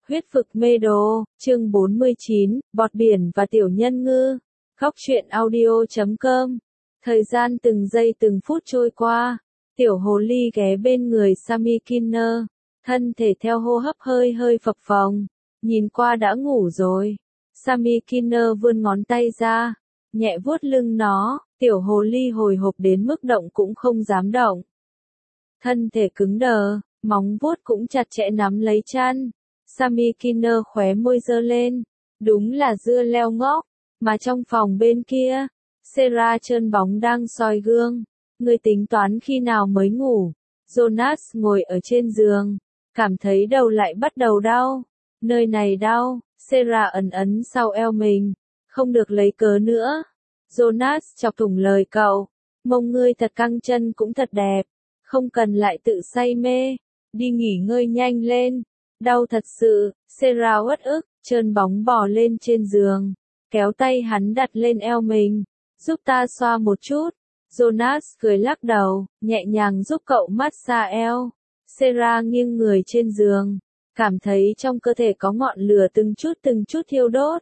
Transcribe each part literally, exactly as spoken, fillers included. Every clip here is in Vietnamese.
Huyết vực mê đồ, chương bốn mươi chín, bọt biển và tiểu nhân ngư. Góc truyện audio chấm com. Thời gian từng giây từng phút trôi qua, tiểu hồ ly ghé bên người Sammy Kinner, thân thể theo hô hấp hơi hơi phập phồng, nhìn qua đã ngủ rồi. Sammy Kinner vươn ngón tay ra, nhẹ vuốt lưng nó, tiểu hồ ly hồi hộp đến mức động cũng không dám động. Thân thể cứng đờ, móng vuốt cũng chặt chẽ nắm lấy chăn. Sammy Kinner khóe môi giơ lên, đúng là dưa leo ngốc, mà trong phòng bên kia, Sarah trơn bóng đang soi gương. Ngươi tính toán khi nào mới ngủ? Jonas ngồi ở trên giường, cảm thấy đầu lại bắt đầu đau. Nơi này đau, Sarah ấn ấn sau eo mình, không được lấy cớ nữa. Jonas chọc thủng lời cậu, mông ngươi thật căng, chân cũng thật đẹp, không cần lại tự say mê, đi nghỉ ngơi nhanh lên. Đau thật sự, Sarah uất ức, trơn bóng bò lên trên giường, kéo tay hắn đặt lên eo mình, giúp ta xoa một chút. Jonas cười lắc đầu, nhẹ nhàng giúp cậu massage eo. Sarah nghiêng người trên giường, cảm thấy trong cơ thể có ngọn lửa từng chút từng chút thiêu đốt.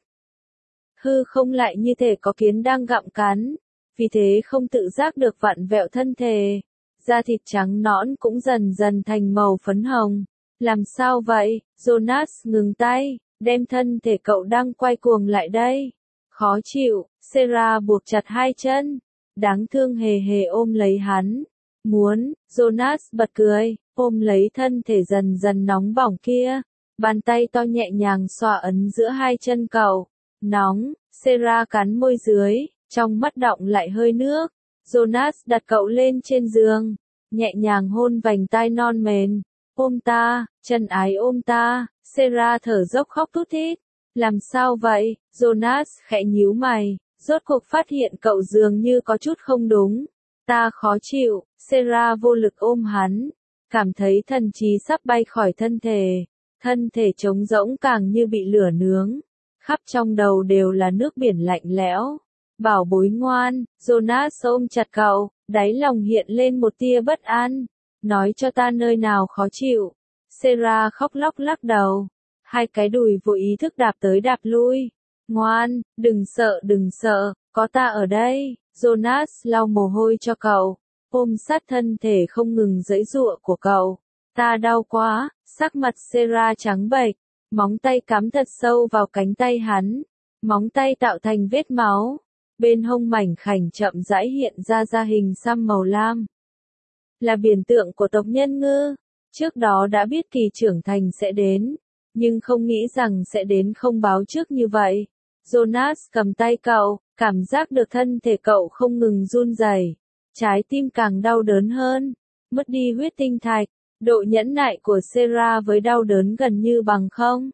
Hư không lại như thể có kiến đang gặm cắn, vì thế không tự giác được vặn vẹo thân thể. Da thịt trắng nõn cũng dần dần thành màu phấn hồng. Làm sao vậy? Jonas ngừng tay, đem thân thể cậu đang quay cuồng lại đây. Khó chịu, Sarah buộc chặt hai chân, đáng thương hề hề ôm lấy hắn. Muốn, Jonas bật cười, ôm lấy thân thể dần dần nóng bỏng kia. Bàn tay to nhẹ nhàng xoa ấn giữa hai chân cậu. Nóng, Sarah cắn môi dưới, trong mắt đọng lại hơi nước. Jonas đặt cậu lên trên giường, nhẹ nhàng hôn vành tai non mềm. Ôm ta, chân ái ôm ta. Sarah thở dốc khóc thút thít. Làm sao vậy? Jonas khẽ nhíu mày, rốt cuộc phát hiện cậu dường như có chút không đúng. Ta khó chịu. Sarah vô lực ôm hắn, cảm thấy thần trí sắp bay khỏi thân thể. Thân thể trống rỗng càng như bị lửa nướng, khắp trong đầu đều là nước biển lạnh lẽo. Bảo bối ngoan, Jonas ôm chặt cậu, đáy lòng hiện lên một tia bất an. Nói cho ta nơi nào khó chịu. Sarah khóc lóc lắc đầu, hai cái đùi vô ý thức đạp tới đạp lui. Ngoan, đừng sợ đừng sợ, có ta ở đây. Jonas lau mồ hôi cho cậu, ôm sát thân thể không ngừng giãy giụa của cậu. Ta đau quá. Sắc mặt Sarah trắng bệch, móng tay cắm thật sâu vào cánh tay hắn, móng tay tạo thành vết máu. Bên hông mảnh khảnh chậm rãi hiện ra ra hình xăm màu lam. Là biển tượng của tộc nhân ngư. Trước đó đã biết kỳ trưởng thành sẽ đến, nhưng không nghĩ rằng sẽ đến không báo trước như vậy. Jonas cầm tay cậu, cảm giác được thân thể cậu không ngừng run rẩy, trái tim càng đau đớn hơn. Mất đi huyết tinh thạch, độ nhẫn nại của Sarah với đau đớn gần như bằng không.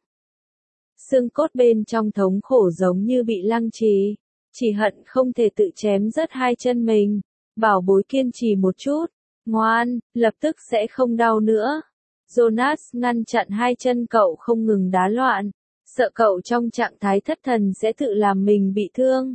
Xương cốt bên trong thống khổ giống như bị lăng trì, chỉ hận không thể tự chém rớt hai chân mình. Bảo bối kiên trì một chút. Ngoan, lập tức sẽ không đau nữa. Jonas ngăn chặn hai chân cậu không ngừng đá loạn, sợ cậu trong trạng thái thất thần sẽ tự làm mình bị thương.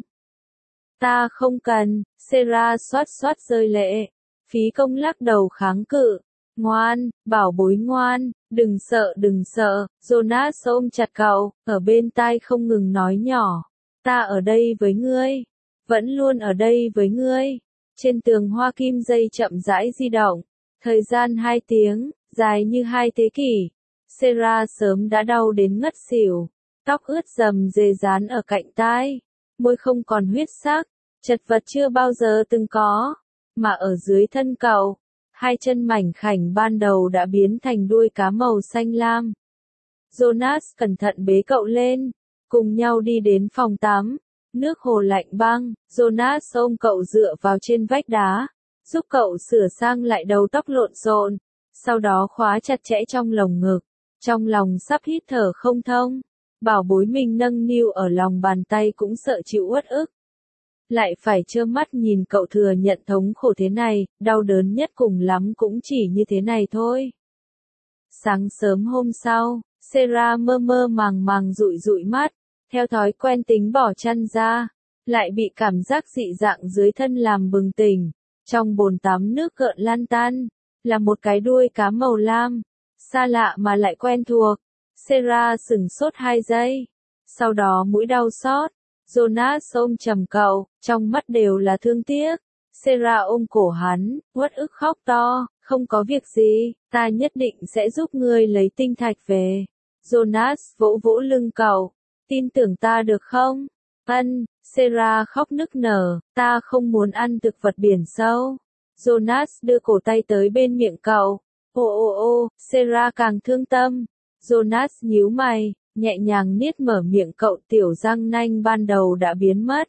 Ta không cần. Sarah xoát xoát rơi lệ, phí công lắc đầu kháng cự. Ngoan, bảo bối ngoan, đừng sợ đừng sợ. Jonas ôm chặt cậu, ở bên tai không ngừng nói nhỏ. Ta ở đây với ngươi, vẫn luôn ở đây với ngươi. Trên tường hoa kim dây chậm rãi di động, thời gian hai tiếng, dài như hai thế kỷ. Sarah sớm đã đau đến ngất xỉu, tóc ướt rầm rề dán ở cạnh tai, môi không còn huyết sắc, chật vật chưa bao giờ từng có. Mà ở dưới thân cậu, hai chân mảnh khảnh ban đầu đã biến thành đuôi cá màu xanh lam. Jonas cẩn thận bế cậu lên, cùng nhau đi đến phòng tắm. Nước hồ lạnh băng, Jonas ôm cậu dựa vào trên vách đá, giúp cậu sửa sang lại đầu tóc lộn xộn, sau đó khóa chặt chẽ trong lồng ngực, trong lòng sắp hít thở không thông. Bảo bối mình nâng niu ở lòng bàn tay cũng sợ chịu uất ức. Lại phải trơ mắt nhìn cậu thừa nhận thống khổ thế này, đau đớn nhất cùng lắm cũng chỉ như thế này thôi. Sáng sớm hôm sau, Sarah mơ mơ màng màng dụi dụi mắt. Theo thói quen tính bỏ chăn ra, lại bị cảm giác dị dạng dưới thân làm bừng tỉnh. Trong bồn tắm nước gợn lan tan, là một cái đuôi cá màu lam, xa lạ mà lại quen thuộc. Sarah sửng sốt hai giây. Sau đó mũi đau xót. Jonas ôm chầm cậu, trong mắt đều là thương tiếc. Sarah ôm cổ hắn, uất ức khóc to, không có việc gì, ta nhất định sẽ giúp ngươi lấy tinh thạch về. Jonas vỗ vỗ lưng cậu, tin tưởng ta được không? Ân, Sarah khóc nức nở, ta không muốn ăn thực vật biển sâu. Jonas đưa cổ tay tới bên miệng cậu. Ô ô ô, Sarah càng thương tâm. Jonas nhíu mày, nhẹ nhàng niết mở miệng cậu, tiểu răng nanh ban đầu đã biến mất.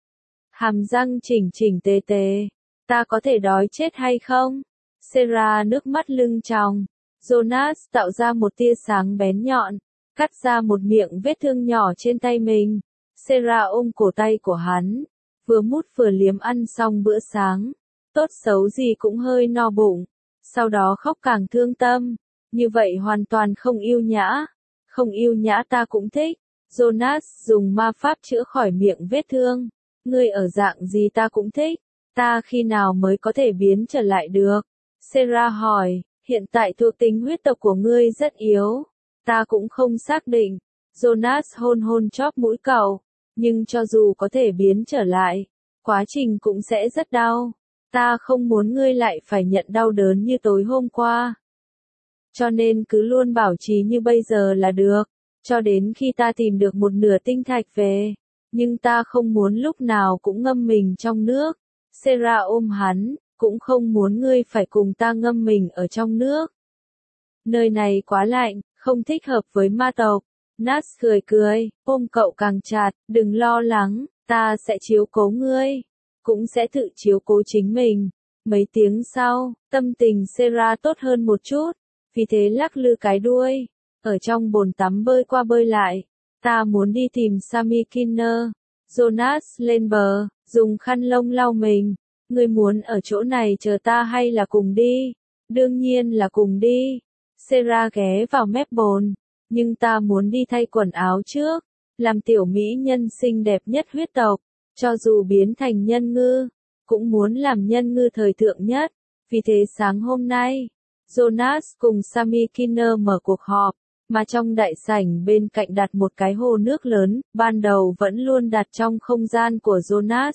Hàm răng chỉnh chỉnh tề tề. Ta có thể đói chết hay không? Sarah nước mắt lưng tròng. Jonas tạo ra một tia sáng bén nhọn, cắt ra một miệng vết thương nhỏ trên tay mình. Sarah ôm cổ tay của hắn, vừa mút vừa liếm ăn xong bữa sáng. Tốt xấu gì cũng hơi no bụng. Sau đó khóc càng thương tâm. Như vậy hoàn toàn không yêu nhã. Không yêu nhã ta cũng thích. Jonas dùng ma pháp chữa khỏi miệng vết thương. Ngươi ở dạng gì ta cũng thích. Ta khi nào mới có thể biến trở lại được? Sarah hỏi, hiện tại thuộc tính huyết tộc của ngươi rất yếu. Ta cũng không xác định. Jonas hôn hôn chóp mũi cậu. Nhưng cho dù có thể biến trở lại, quá trình cũng sẽ rất đau. Ta không muốn ngươi lại phải nhận đau đớn như tối hôm qua. Cho nên cứ luôn bảo trì như bây giờ là được. Cho đến khi ta tìm được một nửa tinh thạch về. Nhưng ta không muốn lúc nào cũng ngâm mình trong nước. Sarah ôm hắn, cũng không muốn ngươi phải cùng ta ngâm mình ở trong nước. Nơi này quá lạnh, không thích hợp với ma tộc. Nas cười cười, ôm cậu càng chặt, đừng lo lắng, ta sẽ chiếu cố ngươi. Cũng sẽ tự chiếu cố chính mình. Mấy tiếng sau, tâm tình Sarah tốt hơn một chút. Vì thế lắc lư cái đuôi. Ở trong bồn tắm bơi qua bơi lại. Ta muốn đi tìm Sammy Kinner. Jonas lên bờ, dùng khăn lông lau mình. Ngươi muốn ở chỗ này chờ ta hay là cùng đi? Đương nhiên là cùng đi. Sarah ghé vào mép bồn. Nhưng ta muốn đi thay quần áo trước. Làm tiểu mỹ nhân xinh đẹp nhất huyết tộc. Cho dù biến thành nhân ngư, cũng muốn làm nhân ngư thời thượng nhất. Vì thế sáng hôm nay, Jonas cùng Sammy Kinner mở cuộc họp, mà trong đại sảnh bên cạnh đặt một cái hồ nước lớn, ban đầu vẫn luôn đặt trong không gian của Jonas.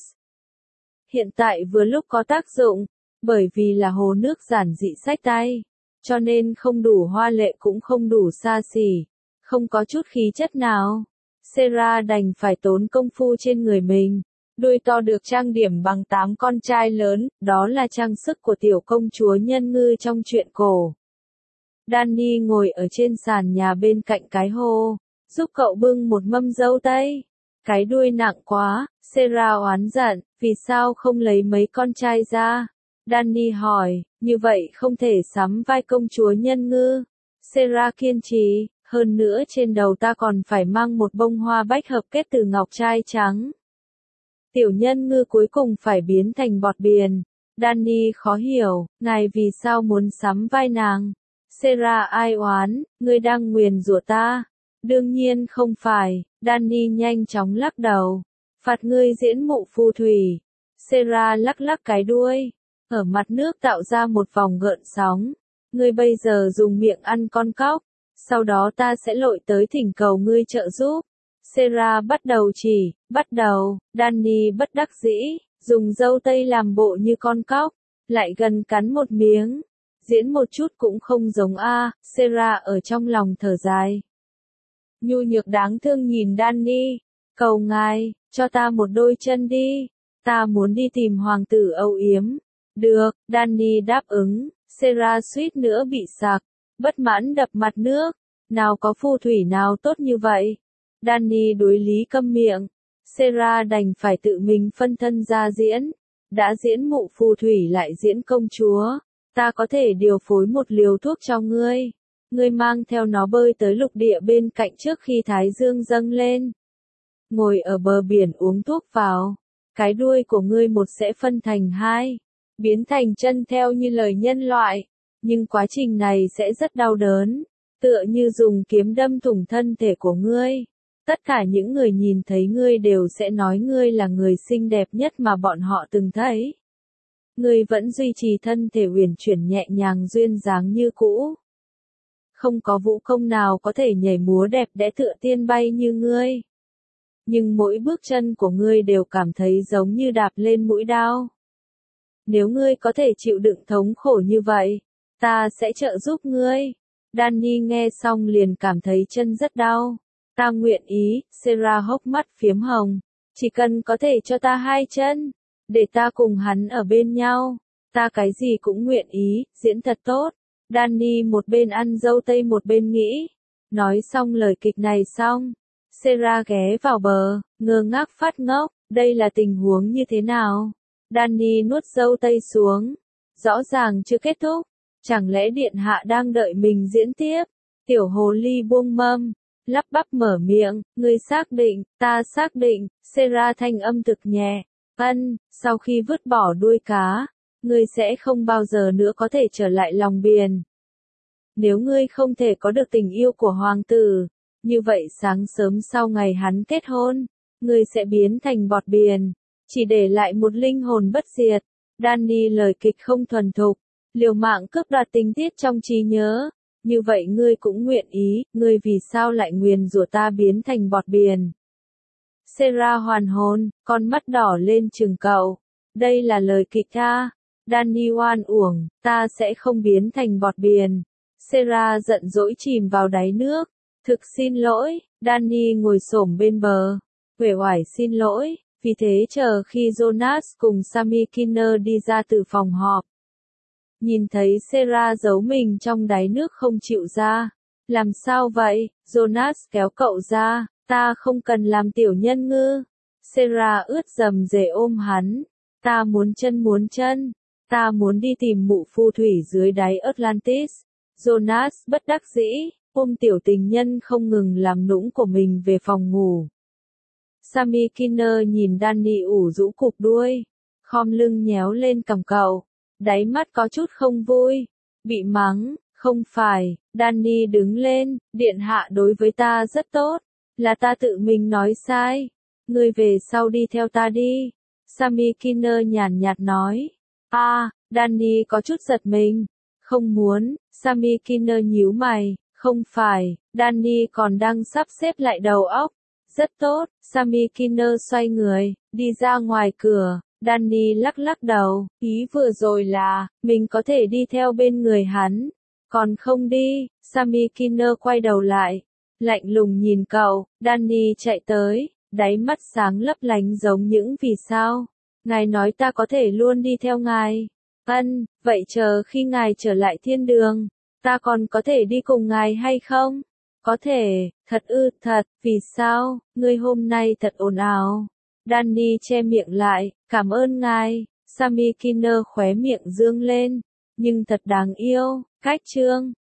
Hiện tại vừa lúc có tác dụng, bởi vì là hồ nước giản dị xách tay, cho nên không đủ hoa lệ cũng không đủ xa xỉ, không có chút khí chất nào. Sarah đành phải tốn công phu trên người mình. Đuôi to được trang điểm bằng tám con trai lớn, đó là trang sức của tiểu công chúa nhân ngư trong truyện cổ. Danny ngồi ở trên sàn nhà bên cạnh cái hồ, giúp cậu bưng một mâm dâu tây. Cái đuôi nặng quá, Sarah oán giận, vì sao không lấy mấy con trai ra? Danny hỏi, như vậy không thể sắm vai công chúa nhân ngư. Sarah kiên trì, hơn nữa trên đầu ta còn phải mang một bông hoa bách hợp kết từ ngọc trai trắng. Tiểu nhân ngư cuối cùng phải biến thành bọt biển. Danny khó hiểu, ngài vì sao muốn sắm vai nàng? Sarah ai oán, ngươi đang nguyền rủa ta. Đương nhiên không phải, Danny nhanh chóng lắc đầu. Phạt ngươi diễn mụ phù thủy. Sarah lắc lắc cái đuôi, ở mặt nước tạo ra một vòng gợn sóng. Ngươi bây giờ dùng miệng ăn con cóc, sau đó ta sẽ lội tới thỉnh cầu ngươi trợ giúp. Sarah bắt đầu chỉ, bắt đầu, Danny bất đắc dĩ, dùng dâu tây làm bộ như con cóc, lại gần cắn một miếng. Diễn một chút cũng không giống a, Sarah ở trong lòng thở dài. Nhu nhược đáng thương nhìn Danny, cầu ngài, cho ta một đôi chân đi, ta muốn đi tìm hoàng tử âu yếm. Được, Danny đáp ứng, Sarah suýt nữa bị sặc, bất mãn đập mặt nước, nào có phù thủy nào tốt như vậy. Danny đối lý câm miệng, Sarah đành phải tự mình phân thân ra diễn, đã diễn mụ phù thủy lại diễn công chúa, ta có thể điều phối một liều thuốc cho ngươi, ngươi mang theo nó bơi tới lục địa bên cạnh trước khi thái dương dâng lên. Ngồi ở bờ biển uống thuốc vào, cái đuôi của ngươi một sẽ phân thành hai, biến thành chân theo như lời nhân loại, nhưng quá trình này sẽ rất đau đớn, tựa như dùng kiếm đâm thủng thân thể của ngươi. Tất cả những người nhìn thấy ngươi đều sẽ nói ngươi là người xinh đẹp nhất mà bọn họ từng thấy. Ngươi vẫn duy trì thân thể uyển chuyển nhẹ nhàng duyên dáng như cũ. Không có vũ công nào có thể nhảy múa đẹp đẽ tựa tiên bay như ngươi. Nhưng mỗi bước chân của ngươi đều cảm thấy giống như đạp lên mũi đao. Nếu ngươi có thể chịu đựng thống khổ như vậy, ta sẽ trợ giúp ngươi. Danny nghe xong liền cảm thấy chân rất đau. Ta nguyện ý, Sarah hốc mắt phiếm hồng. Chỉ cần có thể cho ta hai chân, để ta cùng hắn ở bên nhau, ta cái gì cũng nguyện ý, diễn thật tốt. Danny một bên ăn dâu tây một bên nghĩ. Nói xong lời kịch này xong, Sarah ghé vào bờ, ngơ ngác phát ngốc, đây là tình huống như thế nào? Danny nuốt dâu tây xuống, rõ ràng chưa kết thúc, chẳng lẽ điện hạ đang đợi mình diễn tiếp? Tiểu hồ ly buông mâm, lắp bắp mở miệng, ngươi xác định, ta xác định, Sarah thanh âm thực nhẹ, ân, sau khi vứt bỏ đuôi cá, ngươi sẽ không bao giờ nữa có thể trở lại lòng biển. Nếu ngươi không thể có được tình yêu của hoàng tử, như vậy sáng sớm sau ngày hắn kết hôn, ngươi sẽ biến thành bọt biển, chỉ để lại một linh hồn bất diệt. Danny lời kịch không thuần thục, liều mạng cướp đoạt tình tiết trong trí nhớ. Như vậy ngươi cũng nguyện ý, ngươi vì sao lại nguyền rủa ta biến thành bọt biển? Sarah hoàn hồn, con mắt đỏ lên trừng cậu. Đây là lời kịch ta. Danny oan uổng, ta sẽ không biến thành bọt biển. Sarah giận dỗi chìm vào đáy nước. Thực xin lỗi, Danny ngồi xổm bên bờ. Uể oải xin lỗi, vì thế chờ khi Jonas cùng Sammy Kinner đi ra từ phòng họp. Nhìn thấy Sarah giấu mình trong đáy nước không chịu ra. Làm sao vậy? Jonas kéo cậu ra, ta không cần làm tiểu nhân ngư. Sarah ướt dầm dề ôm hắn. Ta muốn chân muốn chân. Ta muốn đi tìm mụ phù thủy dưới đáy Atlantis. Jonas bất đắc dĩ, ôm tiểu tình nhân không ngừng làm nũng của mình về phòng ngủ. Sammy Kinner nhìn Danny ủ rũ cụp đuôi, khom lưng nhéo lên cằm cậu, đáy mắt có chút không vui, bị mắng, không phải, Danny đứng lên, điện hạ đối với ta rất tốt, là ta tự mình nói sai, ngươi về sau đi theo ta đi. Sammy Kinner nhàn nhạt nói, a, à, Danny có chút giật mình, không muốn, Sammy Kinner nhíu mày, không phải, Danny còn đang sắp xếp lại đầu óc. Rất tốt, Sammy Kinner xoay người, đi ra ngoài cửa, Danny lắc lắc đầu, ý vừa rồi là, mình có thể đi theo bên người hắn, còn không đi. Sammy Kinner quay đầu lại, lạnh lùng nhìn cậu. Danny chạy tới, đáy mắt sáng lấp lánh giống những vì sao. Ngài nói ta có thể luôn đi theo ngài. Ân, vậy chờ khi ngài trở lại thiên đường, ta còn có thể đi cùng ngài hay không? Có thể, thật ư, thật, vì sao, ngươi hôm nay thật ồn ào. Danny che miệng lại, cảm ơn ngài. Sammy Kinner khóe miệng dương lên, nhưng thật đáng yêu. Cách chương